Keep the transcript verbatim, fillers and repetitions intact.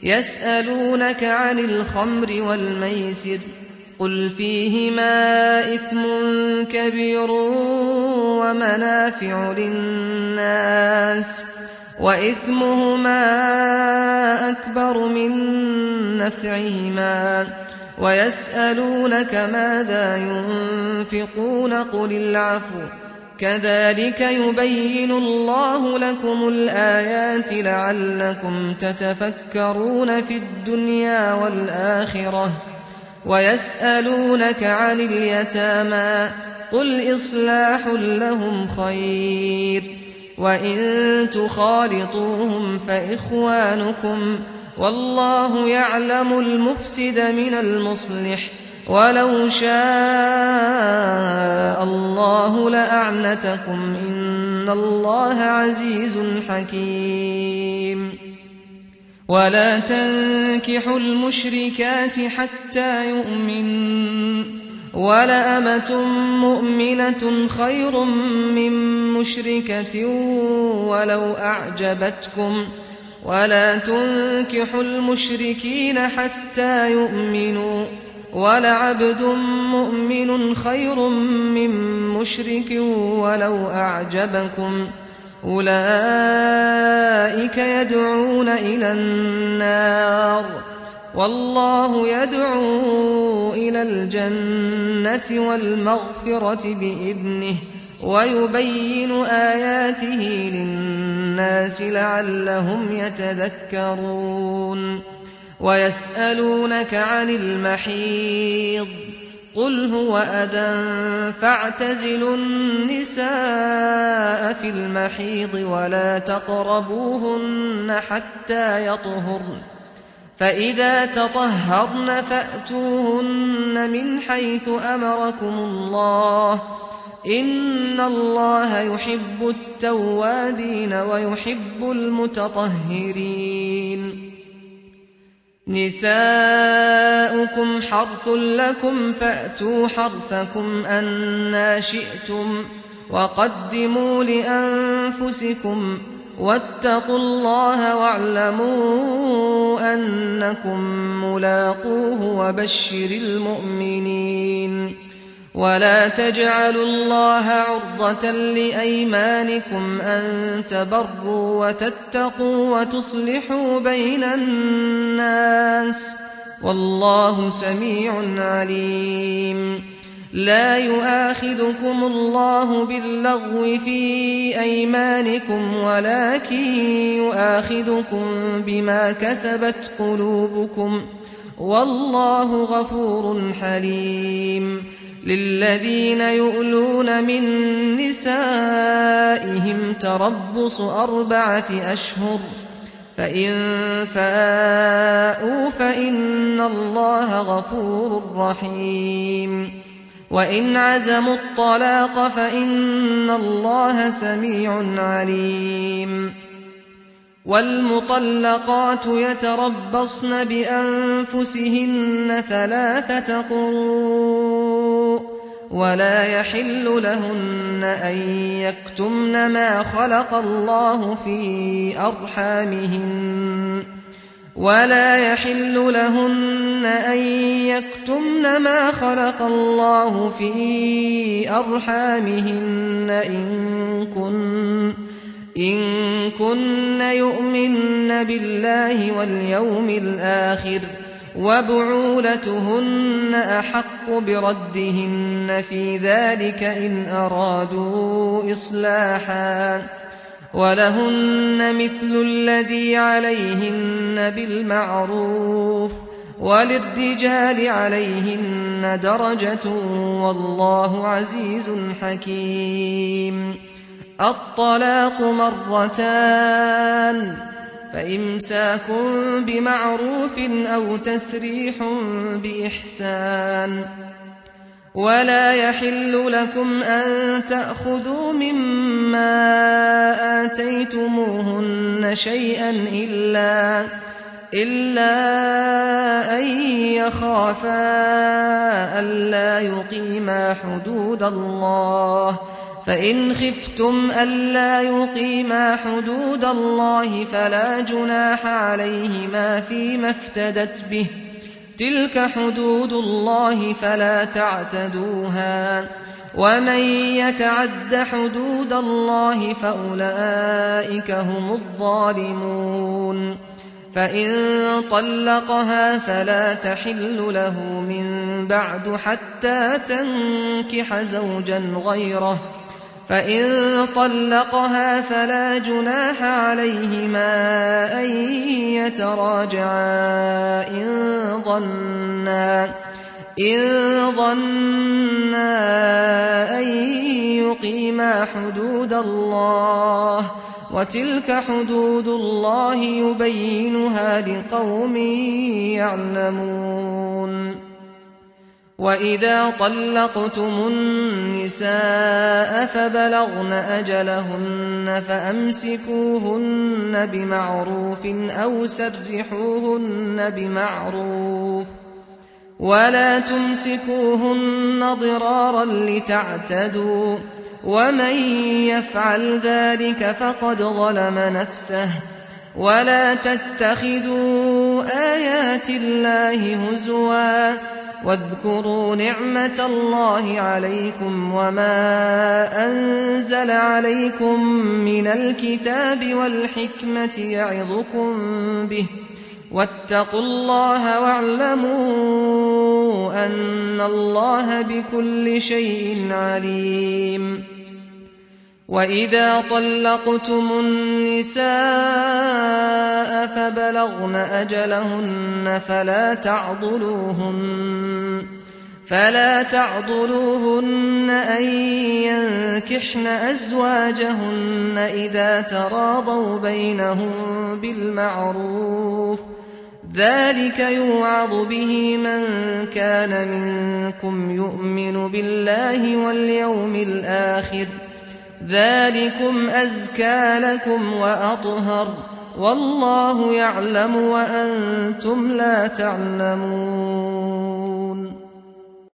يسألونك عن الخمر والميسر قل فيهما إثم كبير ومنافع للناس وإثمهما أكبر من نفعهما ويسألونك ماذا ينفقون قل العفو كذلك يبين الله لكم الآيات لعلكم تتفكرون في الدنيا والآخرة ويسألونك عن اليتامى قل إصلاح لهم خير وإن تخالطوهم فإخوانكم والله يعلم المفسد من المصلح ولو شاء الله لأعنتكم إن الله عزيز حكيم ولا تنكحوا المشركات حتى يؤمنوا ولأمة مؤمنة خير من مشركة ولو أعجبتكم ولا تنكحوا المشركين حتى يؤمنوا ولعبد مؤمن خير من مشرك ولو أعجبكم أولئك يدعون إلى النار والله يدعو إلى الجنة والمغفرة بإذنه ويبين آياته للناس لعلهم يتذكرون ويسألونك عن المحيض قل هو أذى فاعتزلوا النساء في المحيض ولا تقربوهن حتى يطهرن فإذا تطهرن فأتوهن من حيث أمركم الله إن الله يحب التوابين ويحب المتطهرين نساؤكم حرث لكم فأتوا حرثكم أنى شئتم وقدموا لأنفسكم واتقوا الله واعلموا أنكم ملاقوه وبشر المؤمنين ولا تجعلوا الله عرضة لأيمانكم أن تبروا وتتقوا وتصلحوا بين الناس والله سميع عليم لا يؤاخذكم الله باللغو في أيمانكم ولكن يؤاخذكم بما كسبت قلوبكم والله غفور حليم للذين يؤلون من نسائهم تربص أربعة أشهر فإن فاءوا فإن الله غفور رحيم وإن عزموا الطلاق فإن الله سميع عليم والمطلقات يتربصن بأنفسهن ثلاثة قروء ولا يحل لهن أن يكتمن ما خلق الله في أرحامهن ولا يحل لهن أن يكتمن ما خلق الله في أرحامهن إن كن إن كن يؤمن بالله واليوم الآخر وبعولتهن أحق بردهن في ذلك إن أرادوا إصلاحا ولهن مثل الذي عليهن بالمعروف وللرجال عليهن درجة والله عزيز حكيم الطلاق مرتان فإمساك بمعروف أو تسريح بإحسان ولا يحل لكم أن تأخذوا مما آتيتموهن شيئا إلا إلا أن يخافا ألا يقيما حدود الله فإن خفتم ألا يقيما حدود الله فلا جناح عليهما فيما افتدت به، تلك حدود الله فلا تعتدوها، ومن يتعد حدود الله فأولئك هم الظالمون. فإن طلقها فلا تحل له من بعد حتى تنكح زوجا غيره، فإن طلقها فلا جناح عليهما أن يتراجعا إن ظنا إن ظنا أن يقيما حدود الله، وتلك حدود الله يبينها لقوم يعلمون. وإذا طلقتم النساء فبلغن أجلهن فأمسكوهن بمعروف أو سرحوهن بمعروف، ولا تمسكوهن ضرارا لتعتدوا، ومن يفعل ذلك فقد ظلم نفسه. ولا تتخذوا آيات الله هزوا، واذكروا نعمة الله عليكم وما أنزل عليكم من الكتاب والحكمة يعظكم به، واتقوا الله واعلموا أن الله بكل شيء عليم. وإذا طلقتم النساء فبلغن أجلهن فلا تعضلوهن فلا تعضلوهن أن ينكحن أزواجهن إذا تراضوا بينهم بالمعروف، ذلك يوعظ به من كان منكم يؤمن بالله واليوم الآخر، ذلكم أزكى لكم وأطهر، والله يعلم وأنتم لا تعلمون.